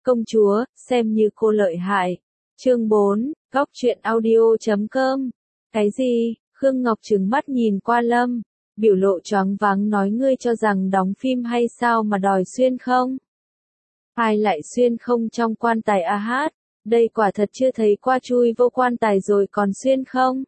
Công chúa, xem như cô lợi hại. Chương 4, Góc truyện audio.com. Cái gì? Khương Ngọc trừng mắt nhìn qua Lâm, biểu lộ choáng váng nói ngươi cho rằng đóng phim hay sao mà đòi xuyên không? Ai lại xuyên không trong quan tài a hát? Đây quả thật chưa thấy qua chui vô quan tài rồi còn xuyên không?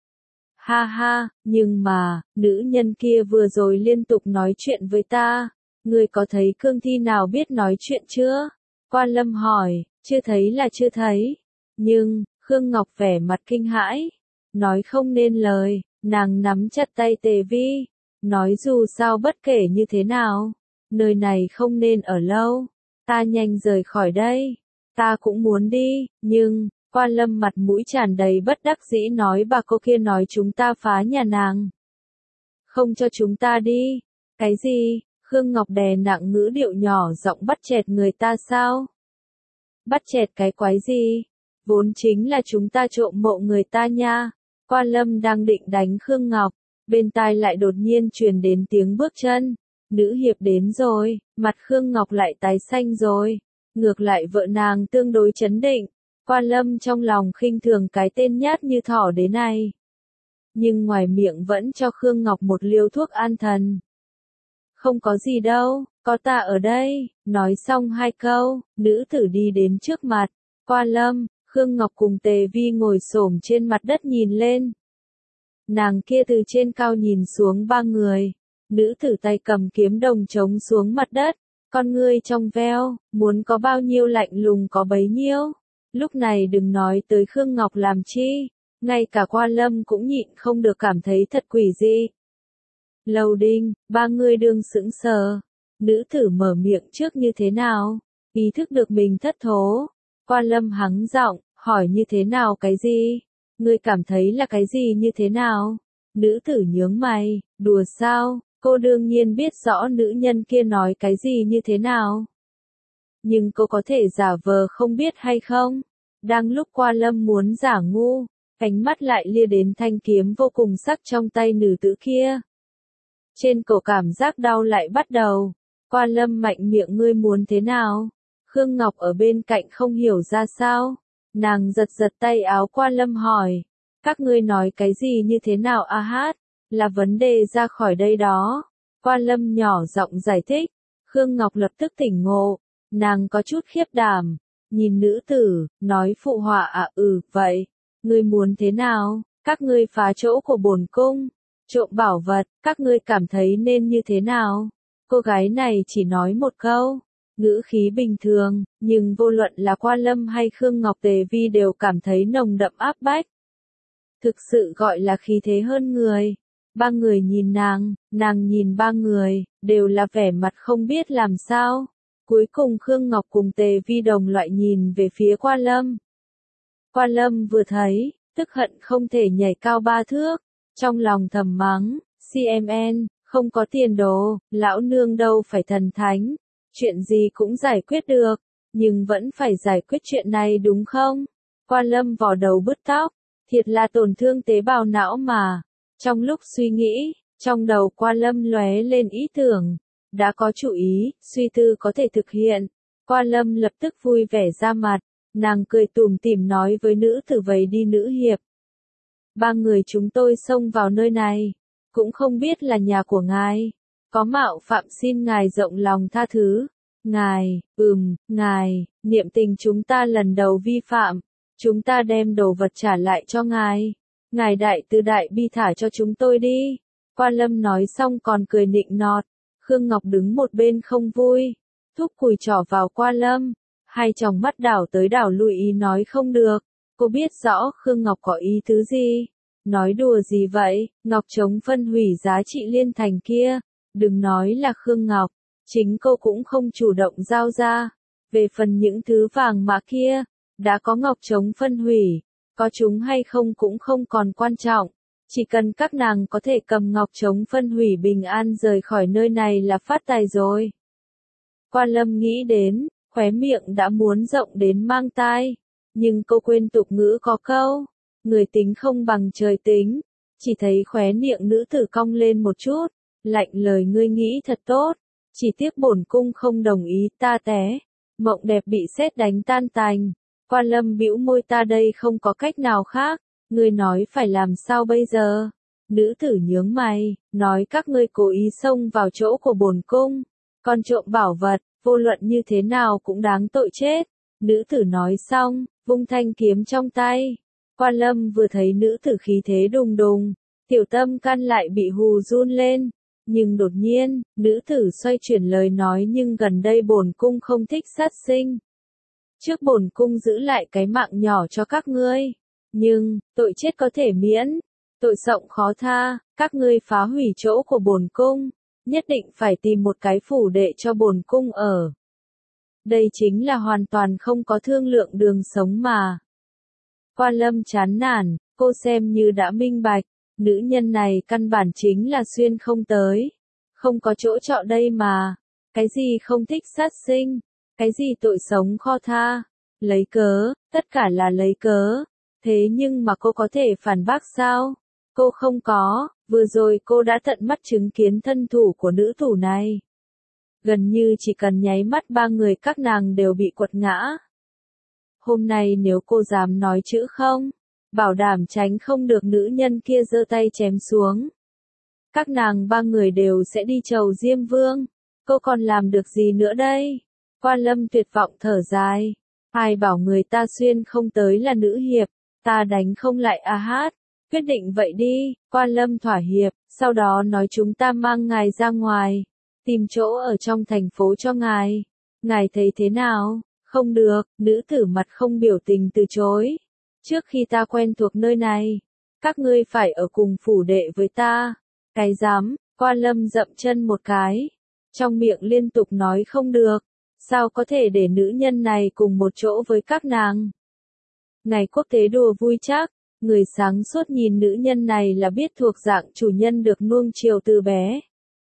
Ha ha, nhưng mà, nữ nhân kia vừa rồi liên tục nói chuyện với ta. Ngươi có thấy cương thi nào biết nói chuyện chưa? Quan Lâm hỏi, chưa thấy là chưa thấy. Nhưng, Khương Ngọc vẻ mặt kinh hãi. Nói không nên lời, nàng nắm chặt tay Tề Vi. Nói dù sao bất kể như thế nào, nơi này không nên ở lâu. Ta nhanh rời khỏi đây. Ta cũng muốn đi, nhưng, Quan Lâm mặt mũi tràn đầy bất đắc dĩ nói bà cô kia nói chúng ta phá nhà nàng. Không cho chúng ta đi. Cái gì? Khương Ngọc đè nặng ngữ điệu nhỏ giọng bắt chẹt người ta sao? Bắt chẹt cái quái gì? Vốn chính là chúng ta trộm mộ người ta nha. Quan Lâm đang định đánh Khương Ngọc, bên tai lại đột nhiên truyền đến tiếng bước chân. Nữ hiệp đến rồi, mặt Khương Ngọc lại tái xanh rồi. Ngược lại vợ nàng tương đối chấn định. Quan Lâm trong lòng khinh thường cái tên nhát như thỏ đế này. Nhưng ngoài miệng vẫn cho Khương Ngọc một liều thuốc an thần. Không có gì đâu, có ta ở đây. Nói xong hai câu, nữ tử đi đến trước mặt. Quan Lâm, Khương Ngọc cùng Tề Vi ngồi xổm trên mặt đất nhìn lên. Nàng kia từ trên cao nhìn xuống ba người. Nữ tử tay cầm kiếm đồng trống xuống mặt đất. Con ngươi trong veo, muốn có bao nhiêu lạnh lùng có bấy nhiêu. Lúc này đừng nói tới Khương Ngọc làm chi. Ngay cả Quan Lâm cũng nhịn không được cảm thấy thật quỷ dị. Lầu Đinh, ba người đương sững sờ. Nữ tử mở miệng trước như thế nào? Ý thức được mình thất thố. Quan Lâm hắng giọng, hỏi như thế nào cái gì? Ngươi cảm thấy là cái gì như thế nào? Nữ tử nhướng mày, đùa sao? Cô đương nhiên biết rõ nữ nhân kia nói cái gì như thế nào. Nhưng cô có thể giả vờ không biết hay không? Đang lúc Quan Lâm muốn giả ngu, ánh mắt lại lia đến thanh kiếm vô cùng sắc trong tay nữ tử kia. Trên cổ cảm giác đau lại bắt đầu. Quan Lâm mạnh miệng ngươi muốn thế nào? Khương Ngọc ở bên cạnh không hiểu ra sao. Nàng giật giật tay áo Quan Lâm hỏi. Các ngươi nói cái gì như thế nào a hát? Là vấn đề ra khỏi đây đó. Quan Lâm nhỏ giọng giải thích. Khương Ngọc lập tức tỉnh ngộ. Nàng có chút khiếp đảm. Nhìn nữ tử, nói phụ họa vậy. Ngươi muốn thế nào? Các ngươi phá chỗ của bổn cung. Trộm bảo vật, các ngươi cảm thấy nên như thế nào? Cô gái này chỉ nói một câu, ngữ khí bình thường, nhưng vô luận là Quan Lâm hay Khương Ngọc Tề Vi đều cảm thấy nồng đậm áp bách. Thực sự gọi là khí thế hơn người. Ba người nhìn nàng nhìn ba người, đều là vẻ mặt không biết làm sao. Cuối cùng Khương Ngọc cùng Tề Vi đồng loại nhìn về phía Quan Lâm. Quan Lâm vừa thấy, tức hận không thể nhảy cao 3 thước. Trong lòng thầm mắng, CMN, không có tiền đồ, lão nương đâu phải thần thánh, chuyện gì cũng giải quyết được, nhưng vẫn phải giải quyết chuyện này đúng không? Quan Lâm vò đầu bứt tóc, thiệt là tổn thương tế bào não mà. Trong lúc suy nghĩ, trong đầu Quan Lâm lóe lên ý tưởng, đã có chủ ý, suy tư có thể thực hiện. Quan Lâm lập tức vui vẻ ra mặt, nàng cười tủm tỉm nói với nữ tử vầy đi nữ hiệp. Ba người chúng tôi xông vào nơi này, cũng không biết là nhà của ngài, có mạo phạm xin ngài rộng lòng tha thứ. Ngài, niệm tình chúng ta lần đầu vi phạm, chúng ta đem đồ vật trả lại cho ngài. Ngài đại từ đại bi thả cho chúng tôi đi. Quan Lâm nói xong còn cười nịnh nọt. Khương Ngọc đứng một bên không vui, thúc cùi trỏ vào Quan Lâm, hai tròng mắt đảo tới đảo lui ý nói không được. Cô biết rõ Khương Ngọc có ý tứ gì. Nói đùa gì vậy, Ngọc chống phân hủy giá trị liên thành kia. Đừng nói là Khương Ngọc, chính cô cũng không chủ động giao ra. Về phần những thứ vàng mã kia, đã có Ngọc chống phân hủy, có chúng hay không cũng không còn quan trọng. Chỉ cần các nàng có thể cầm Ngọc chống phân hủy bình an rời khỏi nơi này là phát tài rồi. Quan Lâm nghĩ đến, khóe miệng đã muốn rộng đến mang tai. Nhưng cô quên tục ngữ có câu, người tính không bằng trời tính. Chỉ thấy khóe miệng nữ tử cong lên một chút, lạnh lời ngươi nghĩ thật tốt. Chỉ tiếc bổn cung không đồng ý ta té. Mộng đẹp bị sét đánh tan tành. Quan Lâm bĩu môi, ta đây không có cách nào khác, ngươi nói phải làm sao bây giờ? Nữ tử nhướng mày, nói các ngươi cố ý xông vào chỗ của bổn cung, còn trộm bảo vật, vô luận như thế nào cũng đáng tội chết. Nữ tử nói xong, vung thanh kiếm trong tay. Quan Lâm vừa thấy nữ tử khí thế đùng đùng, tiểu tâm can lại bị hù run lên. Nhưng đột nhiên, nữ tử xoay chuyển lời nói, nhưng gần đây bổn cung không thích sát sinh. Trước bổn cung giữ lại cái mạng nhỏ cho các ngươi, nhưng tội chết có thể miễn, tội rộng khó tha, các ngươi phá hủy chỗ của bổn cung, nhất định phải tìm một cái phủ đệ cho bổn cung ở. Đây chính là hoàn toàn không có thương lượng đường sống mà. Quan Lâm chán nản, cô xem như đã minh bạch, nữ nhân này căn bản chính là xuyên không tới, không có chỗ trọ đây mà. Cái gì không thích sát sinh, cái gì tội sống khó tha, lấy cớ, tất cả là lấy cớ. Thế nhưng mà cô có thể phản bác sao? Cô không có, vừa rồi cô đã tận mắt chứng kiến thân thủ của nữ thủ này. Gần như chỉ cần nháy mắt ba người các nàng đều bị quật ngã. Hôm nay nếu cô dám nói chữ không, bảo đảm tránh không được nữ nhân kia giơ tay chém xuống. Các nàng ba người đều sẽ đi chầu Diêm Vương. Cô còn làm được gì nữa đây? Quan Lâm tuyệt vọng thở dài. Ai bảo người ta xuyên không tới là nữ hiệp, ta đánh không lại a hát. Quyết định vậy đi, Quan Lâm thỏa hiệp, sau đó nói chúng ta mang ngài ra ngoài, tìm chỗ ở trong thành phố cho ngài. Ngài thấy thế nào? Không được, nữ tử mặt không biểu tình từ chối. Trước khi ta quen thuộc nơi này, các ngươi phải ở cùng phủ đệ với ta. Cái dám, Quan Lâm dậm chân một cái, trong miệng liên tục nói không được. Sao có thể để nữ nhân này cùng một chỗ với các nàng? Ngày quốc tế đùa vui chắc, người sáng suốt nhìn nữ nhân này là biết thuộc dạng chủ nhân được nuông chiều từ bé.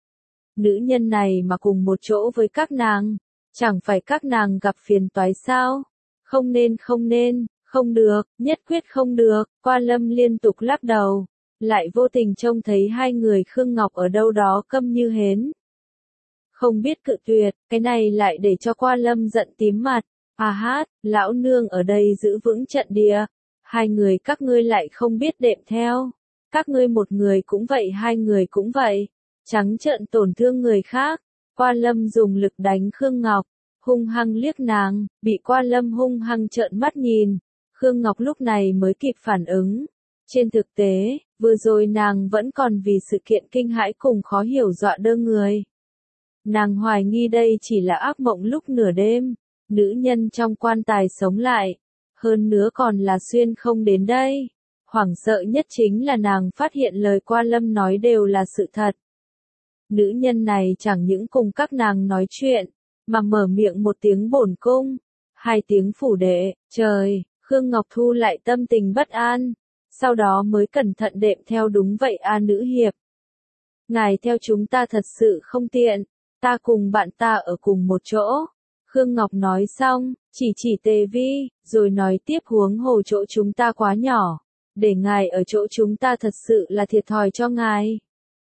Nữ nhân này mà cùng một chỗ với các nàng, chẳng phải các nàng gặp phiền toái sao? Không nên, không được, nhất quyết không được. Quan Lâm liên tục lắc đầu, lại vô tình trông thấy hai người Khương Ngọc ở đâu đó câm như hến. Không biết cự tuyệt, cái này lại để cho Quan Lâm giận tím mặt. À hát, lão nương ở đây giữ vững trận địa, hai người các ngươi lại không biết đệm theo. Các ngươi một người cũng vậy, hai người cũng vậy, trắng trợn tổn thương người khác. Quan Lâm dùng lực đánh Khương Ngọc, hung hăng liếc nàng, bị Quan Lâm hung hăng trợn mắt nhìn. Khương Ngọc lúc này mới kịp phản ứng. Trên thực tế, vừa rồi nàng vẫn còn vì sự kiện kinh hãi cùng khó hiểu dọa đơ người. Nàng hoài nghi đây chỉ là ác mộng lúc nửa đêm, nữ nhân trong quan tài sống lại, hơn nữa còn là xuyên không đến đây. Hoảng sợ nhất chính là nàng phát hiện lời Quan Lâm nói đều là sự thật. Nữ nhân này chẳng những cùng các nàng nói chuyện, mà mở miệng một tiếng bổn cung, hai tiếng phủ đệ, trời, Khương Ngọc thu lại tâm tình bất an, sau đó mới cẩn thận đệm theo. Đúng vậy a nữ hiệp. Ngài theo chúng ta thật sự không tiện, ta cùng bạn ta ở cùng một chỗ. Khương Ngọc nói xong, chỉ Tề Vi, rồi nói tiếp, huống hồ chỗ chúng ta quá nhỏ, để ngài ở chỗ chúng ta thật sự là thiệt thòi cho ngài.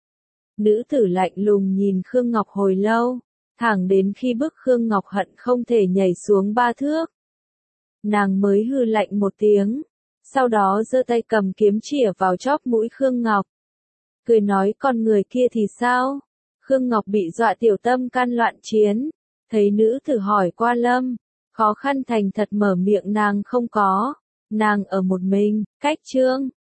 Nữ tử lạnh lùng nhìn Khương Ngọc hồi lâu, thẳng đến khi bức Khương Ngọc hận không thể nhảy xuống 3 thước. Nàng mới hừ lạnh một tiếng, sau đó giơ tay cầm kiếm chĩa vào chóp mũi Khương Ngọc. Cười nói, con người kia thì sao? Khương Ngọc bị dọa tiểu tâm can loạn chiến, thấy nữ tử hỏi Quan Lâm, khó khăn thành thật mở miệng, nàng không có, nàng ở một mình, cách Trương